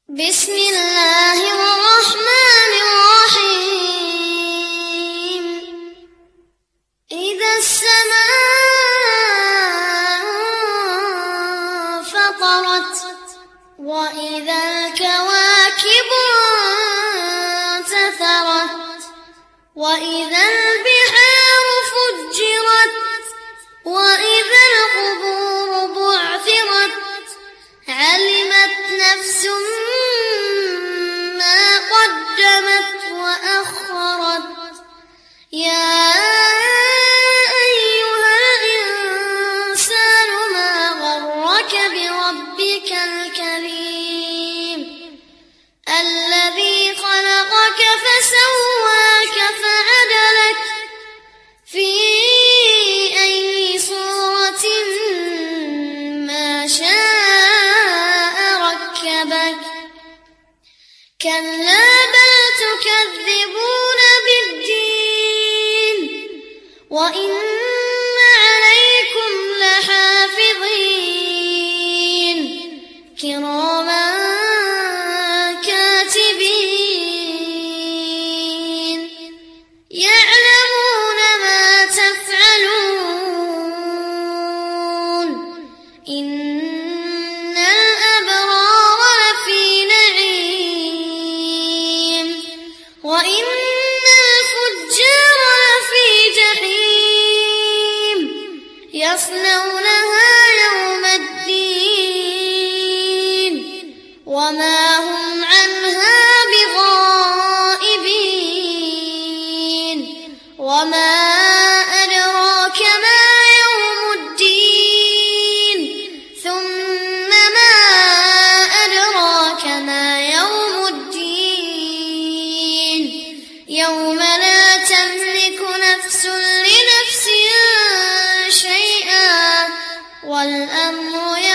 بسم الله الرحمن الرحيم. إذا السماء فطرت وإذا الكواكب انتثرت وإذا البحار فجرت وإذا القبور بعثرت علمت نفس ما قدمت وأخرت. يا أيها الإنسان ما غرك بربك الكريم الذي خلقك فسواك فعدلك في أي صورة ما شاء ركبك. كلا بل تكذبون بالدين وإن عليكم لحافظين كراما كاتبين يعلمون ما تفعلون. إن الأبرار لفي نعيم وإن الفجار لفي جحيم يصلونها يوم الدين وما هم عنها بغائبين. وما أدراك ما يوم الدين ثم ما أدراك ما يوم الدين يوم لا تملك نفس لنفس شيئا والأمر